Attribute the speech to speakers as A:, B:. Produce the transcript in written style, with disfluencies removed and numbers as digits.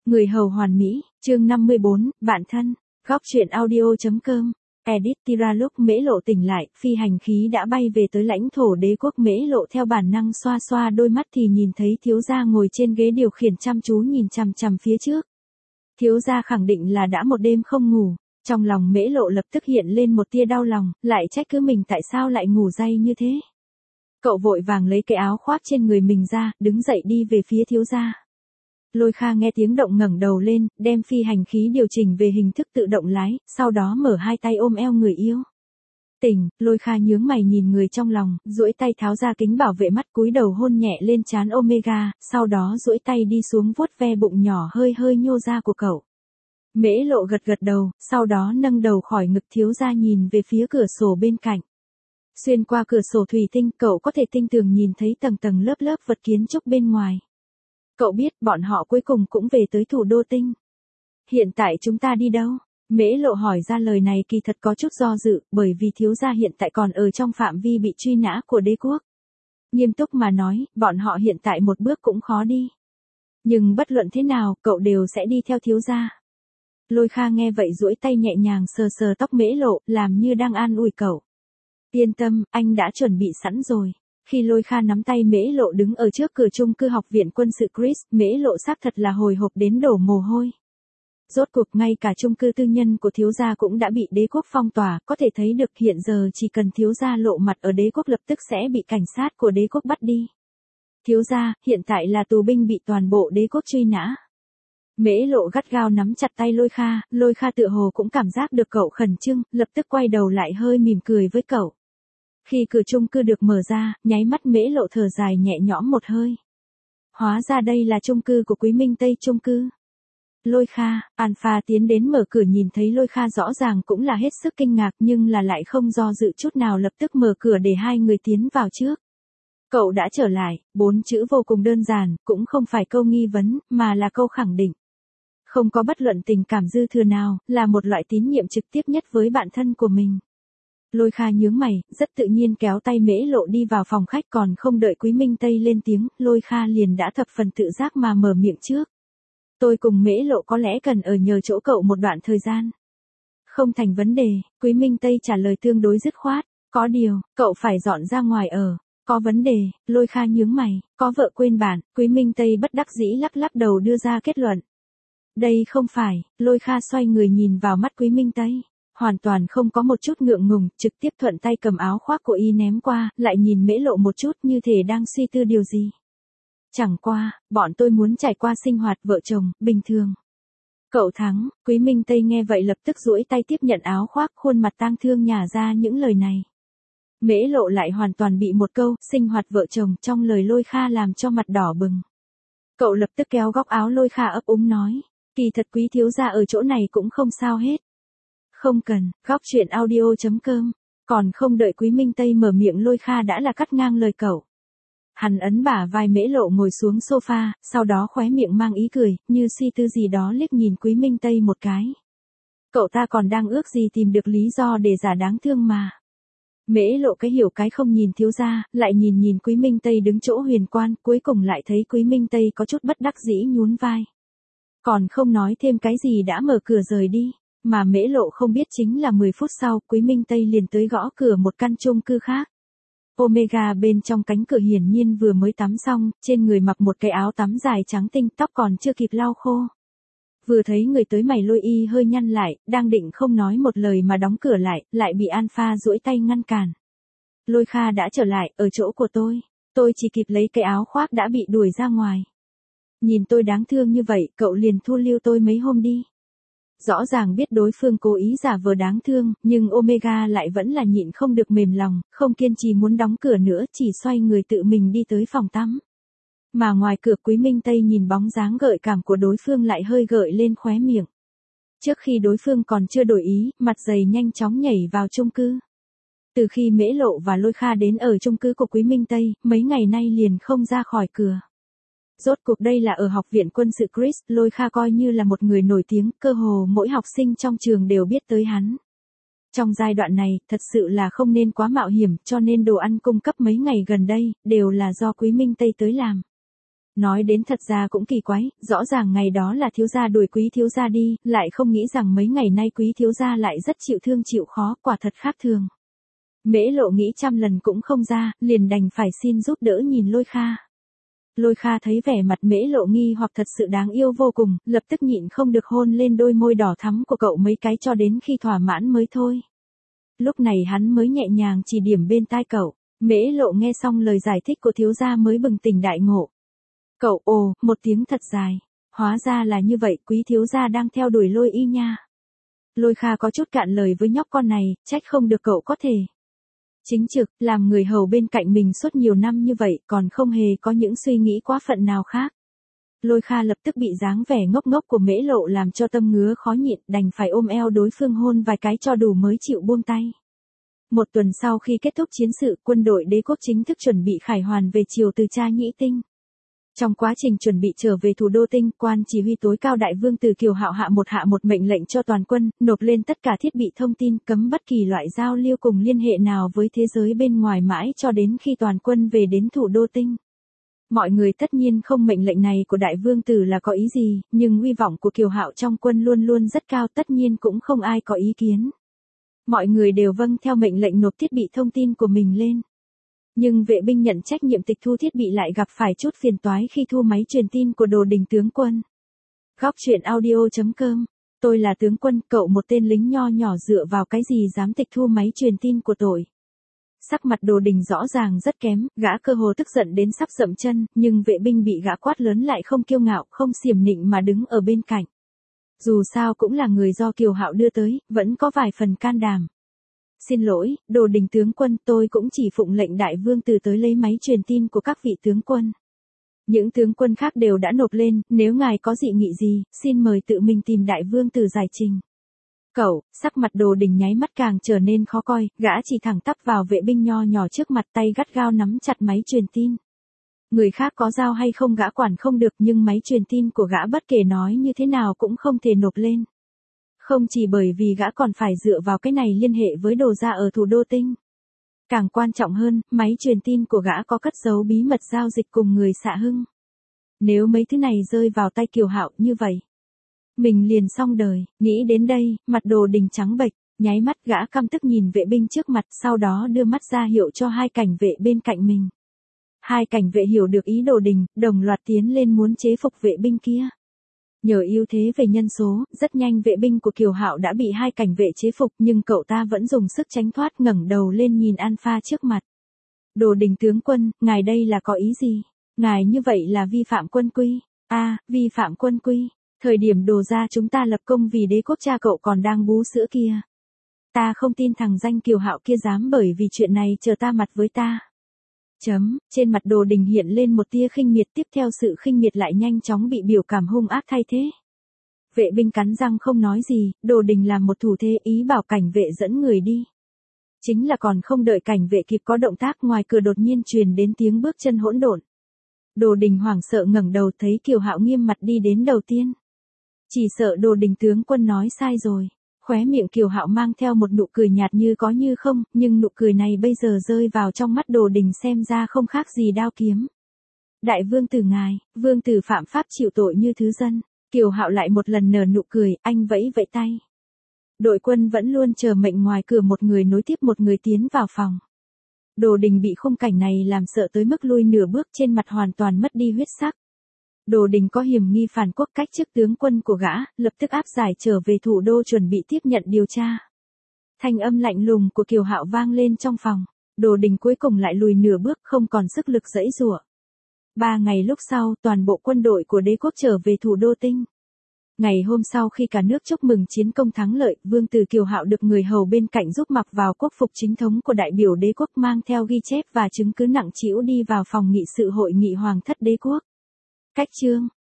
A: Người hầu hoàn mỹ, chương 54, bạn thân, góc truyện audio.com, edit tira. Lúc Mễ Lộ tỉnh lại, phi hành khí đã bay về tới lãnh thổ đế quốc. Mễ Lộ theo bản năng xoa xoa đôi mắt thì nhìn thấy thiếu gia ngồi trên ghế điều khiển chăm chú nhìn chằm chằm phía trước. Thiếu gia khẳng định là đã một đêm không ngủ, trong lòng Mễ Lộ lập tức hiện lên một tia đau lòng, lại trách cứ mình tại sao lại ngủ day như thế. Cậu vội vàng lấy cái áo khoác trên người mình ra, đứng dậy đi về phía thiếu gia. Lôi Kha nghe tiếng động ngẩng đầu lên, đem phi hành khí điều chỉnh về hình thức tự động lái, sau đó mở hai tay ôm eo người yêu. Tỉnh, Lôi Kha nhướng mày nhìn người trong lòng, duỗi tay tháo ra kính bảo vệ mắt, cúi đầu hôn nhẹ lên trán Omega, sau đó duỗi tay đi xuống vuốt ve bụng nhỏ hơi hơi nhô ra của cậu. Mễ Lộ gật gật đầu, sau đó nâng đầu khỏi ngực thiếu gia nhìn về phía cửa sổ bên cạnh. Xuyên qua cửa sổ thủy tinh, cậu có thể tinh tường nhìn thấy tầng tầng lớp lớp vật kiến trúc bên ngoài. Cậu biết bọn họ cuối cùng cũng về tới thủ đô tinh. Hiện tại chúng ta đi đâu? Mễ Lộ hỏi ra lời này kỳ thật có chút do dự, bởi vì thiếu gia hiện tại còn ở trong phạm vi bị truy nã của đế quốc. Nghiêm túc mà nói, bọn họ hiện tại một bước cũng khó đi. Nhưng bất luận thế nào, cậu đều sẽ đi theo thiếu gia. Lôi Kha nghe vậy duỗi tay nhẹ nhàng sờ sờ tóc Mễ Lộ, làm như đang an ủi cậu. Yên tâm, anh đã chuẩn bị sẵn rồi. Khi Lôi Kha nắm tay Mễ Lộ đứng ở trước cửa chung cư học viện quân sự Chris, Mễ Lộ xác thật là hồi hộp đến đổ mồ hôi. Rốt cuộc ngay cả chung cư tư nhân của thiếu gia cũng đã bị đế quốc phong tỏa, có thể thấy được hiện giờ chỉ cần thiếu gia lộ mặt ở đế quốc lập tức sẽ bị cảnh sát của đế quốc bắt đi. Thiếu gia, hiện tại là tù binh bị toàn bộ đế quốc truy nã. Mễ Lộ gắt gao nắm chặt tay Lôi Kha tựa hồ cũng cảm giác được cậu khẩn trương, lập tức quay đầu lại hơi mỉm cười với cậu. Khi cửa chung cư được mở ra, nháy mắt Mễ Lộ thở dài nhẹ nhõm một hơi. Hóa ra đây là chung cư của Quý Minh Tây chung cư. Lôi Kha, Alpha tiến đến mở cửa nhìn thấy Lôi Kha rõ ràng cũng là hết sức kinh ngạc nhưng là lại không do dự chút nào lập tức mở cửa để hai người tiến vào trước. Cậu đã trở lại, 4 chữ vô cùng đơn giản, cũng không phải câu nghi vấn, mà là câu khẳng định. Không có bất luận tình cảm dư thừa nào, là một loại tín nhiệm trực tiếp nhất với bạn thân của mình. Lôi Kha nhướng mày, rất tự nhiên kéo tay Mễ Lộ đi vào phòng khách, còn không đợi Quý Minh Tây lên tiếng, Lôi Kha liền đã thập phần tự giác mà mở miệng trước. Tôi cùng Mễ Lộ có lẽ cần ở nhờ chỗ cậu một đoạn thời gian. Không thành vấn đề, Quý Minh Tây trả lời tương đối dứt khoát. Có điều, cậu phải dọn ra ngoài ở. Có vấn đề, Lôi Kha nhướng mày, có vợ quên bạn, Quý Minh Tây bất đắc dĩ lắc lắc đầu đưa ra kết luận. Đây không phải, Lôi Kha xoay người nhìn vào mắt Quý Minh Tây. Hoàn toàn không có một chút ngượng ngùng, trực tiếp thuận tay cầm áo khoác của y ném qua, lại nhìn Mễ Lộ một chút như thể đang suy tư điều gì. Chẳng qua, bọn tôi muốn trải qua sinh hoạt vợ chồng, bình thường. Cậu thắng, Quý Minh Tây nghe vậy lập tức duỗi tay tiếp nhận áo khoác, khuôn mặt tang thương nhả ra những lời này. Mễ Lộ lại hoàn toàn bị một câu, sinh hoạt vợ chồng trong lời Lôi Kha làm cho mặt đỏ bừng. Cậu lập tức kéo góc áo Lôi Kha ấp úng nói, kỳ thật Quý thiếu gia ở chỗ này cũng không sao hết. Không cần, góc truyện audio.com, còn không đợi Quý Minh Tây mở miệng Lôi Kha đã là cắt ngang lời cậu. Hắn ấn bả vai Mễ Lộ ngồi xuống sofa, sau đó khóe miệng mang ý cười, như suy tư gì đó liếc nhìn Quý Minh Tây một cái. Cậu ta còn đang ước gì tìm được lý do để giả đáng thương mà. Mễ Lộ cái hiểu cái không nhìn thiếu gia, lại nhìn Quý Minh Tây đứng chỗ huyền quan, cuối cùng lại thấy Quý Minh Tây có chút bất đắc dĩ nhún vai. Còn không nói thêm cái gì đã mở cửa rời đi. Mà Mễ Lộ không biết chính là 10 phút sau, Quý Minh Tây liền tới gõ cửa một căn chung cư khác. Omega bên trong cánh cửa hiển nhiên vừa mới tắm xong, trên người mặc một cái áo tắm dài trắng tinh, tóc còn chưa kịp lau khô. Vừa thấy người tới mày Lôi y hơi nhăn lại, đang định không nói một lời mà đóng cửa lại bị Alpha duỗi tay ngăn cản. Lôi Kha đã trở lại, ở chỗ của tôi chỉ kịp lấy cái áo khoác đã bị đuổi ra ngoài. Nhìn tôi đáng thương như vậy, cậu liền thu lưu tôi mấy hôm đi. Rõ ràng biết đối phương cố ý giả vờ đáng thương, nhưng Omega lại vẫn là nhịn không được mềm lòng, không kiên trì muốn đóng cửa nữa, chỉ xoay người tự mình đi tới phòng tắm. Mà ngoài cửa Quý Minh Tây nhìn bóng dáng gợi cảm của đối phương lại hơi gợi lên khóe miệng. Trước khi đối phương còn chưa đổi ý, mặt dày nhanh chóng nhảy vào chung cư. Từ khi Mễ Lộ và Lôi Kha đến ở chung cư của Quý Minh Tây, mấy ngày nay liền không ra khỏi cửa. Rốt cuộc đây là ở học viện quân sự Chris, Lôi Kha coi như là một người nổi tiếng, cơ hồ mỗi học sinh trong trường đều biết tới hắn. Trong giai đoạn này, thật sự là không nên quá mạo hiểm, cho nên đồ ăn cung cấp mấy ngày gần đây, đều là do Quý Minh Tây tới làm. Nói đến thật ra cũng kỳ quái, rõ ràng ngày đó là thiếu gia đuổi quý thiếu gia đi, lại không nghĩ rằng mấy ngày nay quý thiếu gia lại rất chịu thương chịu khó, quả thật khác thường. Mễ Lộ nghĩ trăm lần cũng không ra, liền đành phải xin giúp đỡ nhìn Lôi Kha. Lôi Kha thấy vẻ mặt Mễ Lộ nghi hoặc thật sự đáng yêu vô cùng, lập tức nhịn không được hôn lên đôi môi đỏ thắm của cậu mấy cái cho đến khi thỏa mãn mới thôi. Lúc này hắn mới nhẹ nhàng chỉ điểm bên tai cậu. Mễ Lộ nghe xong lời giải thích của thiếu gia mới bừng tỉnh đại ngộ. Cậu ồ, một tiếng thật dài. Hóa ra là như vậy, quý thiếu gia đang theo đuổi Lôi y nha. Lôi Kha có chút cạn lời với nhóc con này, trách không được cậu có thể chính trực, làm người hầu bên cạnh mình suốt nhiều năm như vậy, còn không hề có những suy nghĩ quá phận nào khác. Lôi Kha lập tức bị dáng vẻ ngốc ngốc của Mễ Lộ làm cho tâm ngứa khó nhịn, đành phải ôm eo đối phương hôn vài cái cho đủ mới chịu buông tay. Một tuần sau khi kết thúc chiến sự, quân đội đế quốc chính thức chuẩn bị khải hoàn về triều từ Cha Nhĩ Tinh. Trong quá trình chuẩn bị trở về thủ đô Tinh, quan chỉ huy tối cao Đại Vương Từ Kiều Hạo hạ một mệnh lệnh cho toàn quân, nộp lên tất cả thiết bị thông tin, cấm bất kỳ loại giao lưu cùng liên hệ nào với thế giới bên ngoài mãi cho đến khi toàn quân về đến thủ đô Tinh. Mọi người tất nhiên không mệnh lệnh này của Đại Vương Tử là có ý gì, nhưng uy vọng của Kiều Hạo trong quân luôn luôn rất cao, tất nhiên cũng không ai có ý kiến. Mọi người đều vâng theo mệnh lệnh nộp thiết bị thông tin của mình lên. Nhưng vệ binh nhận trách nhiệm tịch thu thiết bị lại gặp phải chút phiền toái khi thu máy truyền tin của Đồ Đình tướng quân. Góc truyện audio.com. Tôi là tướng quân, cậu một tên lính nho nhỏ dựa vào cái gì dám tịch thu máy truyền tin của tôi. Sắc mặt Đồ Đình rõ ràng rất kém, gã cơ hồ tức giận đến sắp dậm chân, nhưng vệ binh bị gã quát lớn lại không kiêu ngạo, không xiểm nịnh mà đứng ở bên cạnh. Dù sao cũng là người do Kiều Hạo đưa tới, vẫn có vài phần can đảm. Xin lỗi, Đồ Đình tướng quân, tôi cũng chỉ phụng lệnh Đại Vương Từ tới lấy máy truyền tin của các vị tướng quân. Những tướng quân khác đều đã nộp lên, nếu ngài có dị nghị gì, xin mời tự mình tìm Đại Vương Từ giải trình. Cậu, sắc mặt Đồ Đình nháy mắt càng trở nên khó coi, gã chỉ thẳng tắp vào vệ binh nho nhỏ trước mặt, tay gắt gao nắm chặt máy truyền tin. Người khác có giao hay không gã quản không được, nhưng máy truyền tin của gã bất kể nói như thế nào cũng không thể nộp lên. Không chỉ bởi vì gã còn phải dựa vào cái này liên hệ với Đồ gia ở thủ đô Tinh. Càng quan trọng hơn, máy truyền tin của gã có cất giấu bí mật giao dịch cùng người Xạ Hưng. Nếu mấy thứ này rơi vào tay Kiều Hạo như vậy, mình liền xong đời. Nghĩ đến đây, mặt Đồ Đình trắng bệch, nháy mắt gã căm tức nhìn vệ binh trước mặt, sau đó đưa mắt ra hiệu cho hai cảnh vệ bên cạnh mình. Hai cảnh vệ hiểu được ý Đồ Đình, đồng loạt tiến lên muốn chế phục vệ binh kia. Nhờ ưu thế về nhân số, rất nhanh vệ binh của Kiều Hạo đã bị hai cảnh vệ chế phục, nhưng cậu ta vẫn dùng sức tránh thoát, ngẩng đầu lên nhìn Alpha trước mặt. Đồ Đình tướng quân, ngài đây là có ý gì? Ngài như vậy là vi phạm quân quy. Vi phạm quân quy. Thời điểm Đồ gia chúng ta lập công vì đế quốc, cha cậu còn đang bú sữa kia. Ta không tin thằng danh Kiều Hạo kia dám bởi vì chuyện này chờ ta mặt với ta. Trên mặt Đồ Đình hiện lên một tia khinh miệt, tiếp theo sự khinh miệt lại nhanh chóng bị biểu cảm hung ác thay thế. Vệ binh cắn răng không nói gì, Đồ Đình làm một thủ thế ý bảo cảnh vệ dẫn người đi. Chính là còn không đợi cảnh vệ kịp có động tác, ngoài cửa đột nhiên truyền đến tiếng bước chân hỗn độn. Đồ Đình hoảng sợ ngẩng đầu thấy Kiều Hạo nghiêm mặt đi đến đầu tiên. Chỉ sợ Đồ Đình tướng quân nói sai rồi. Khóe miệng Kiều Hạo mang theo một nụ cười nhạt như có như không, nhưng nụ cười này bây giờ rơi vào trong mắt Đồ Đình xem ra không khác gì đao kiếm. Đại Vương Tử ngài, Vương Tử phạm pháp chịu tội như thứ dân. Kiều Hạo lại một lần nở nụ cười, anh vẫy vẫy tay. Đội quân vẫn luôn chờ mệnh ngoài cửa, một người nối tiếp một người tiến vào phòng. Đồ Đình bị khung cảnh này làm sợ tới mức lui nửa bước, trên mặt hoàn toàn mất đi huyết sắc. Đồ Đình có hiểm nghi phản quốc, cách chức tướng quân của gã, lập tức áp giải trở về thủ đô chuẩn bị tiếp nhận điều tra. Thanh âm lạnh lùng của Kiều Hạo vang lên trong phòng. Đồ Đình cuối cùng lại lùi nửa bước, không còn sức lực giãy giụa. 3 ngày lúc sau, toàn bộ quân đội của đế quốc trở về thủ đô Tinh. Ngày hôm sau khi cả nước chúc mừng chiến công thắng lợi, Vương Tử Kiều Hạo được người hầu bên cạnh giúp mặc vào quốc phục chính thống của đại biểu đế quốc, mang theo ghi chép và chứng cứ nặng trĩu đi vào phòng nghị sự hội nghị hoàng thất đế quốc. Cách chương